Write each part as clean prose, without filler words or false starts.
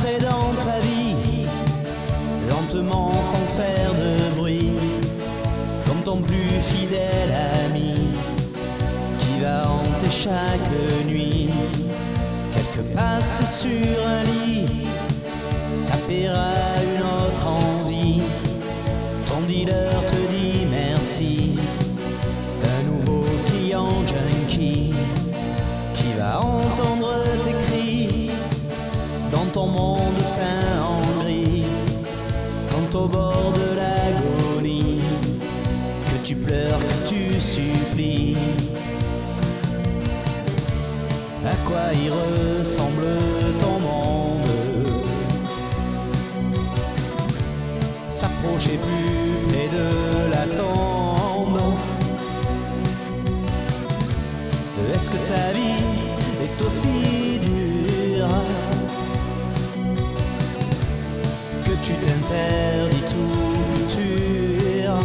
entrer dans ta vie, lentement sans faire de bruit, comme ton plus fidèle ami, qui va hanter chaque nuit. Quelques passes sur un lit, ça paiera une autre envie. Ton dealer te dit merci, un nouveau client junkie, qui va entendre tes cris dans ton monde peint en gris. Quand au bord de l'agonie, que tu pleures, que tu supplies, à quoi il ressemble ton monde? S'approcher plus près de la tombe. Est-ce que ta vie est aussi dure que tu t'interdis tout futur?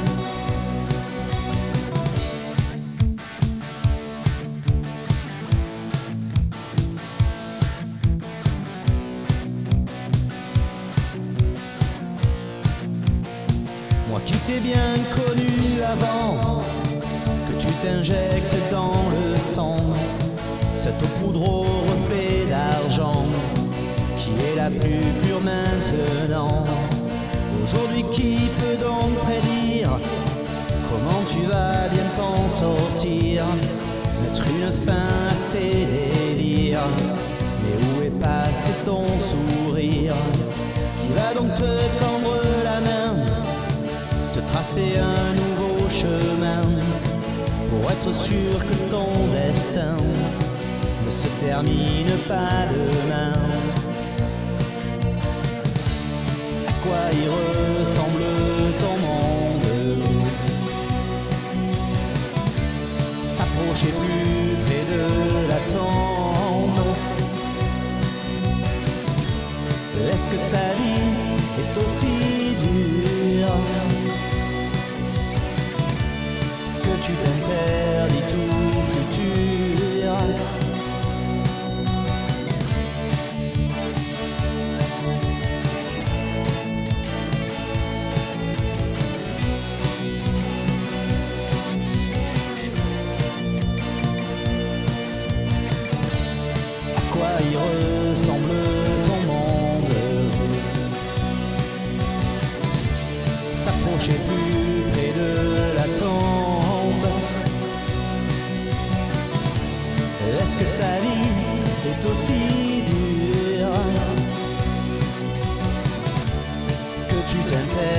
Moi qui t'ai bien connu avant, que tu t'injectes dans le sang cette poudre au reflet d'argent, qui est la plus pure maintenant. Aujourd'hui, qui peut donc prédire comment tu vas bien t'en sortir, mettre une fin à ces délires? Mais où est passé ton sourire? Qui va donc te tendre la main, te tracer un nouveau chemin, pour être sûr que ton destin ne se termine pas demain? À quoi il ressemble ton monde? S'approcher plus près de la tombe. Est-ce que ta vie est aussi dure que tu t'interdis tout futur? À quoi il ressemble ton monde? S'approcher plus près de la tombe. Est-ce que ta vie est aussi dure que tu t'interdis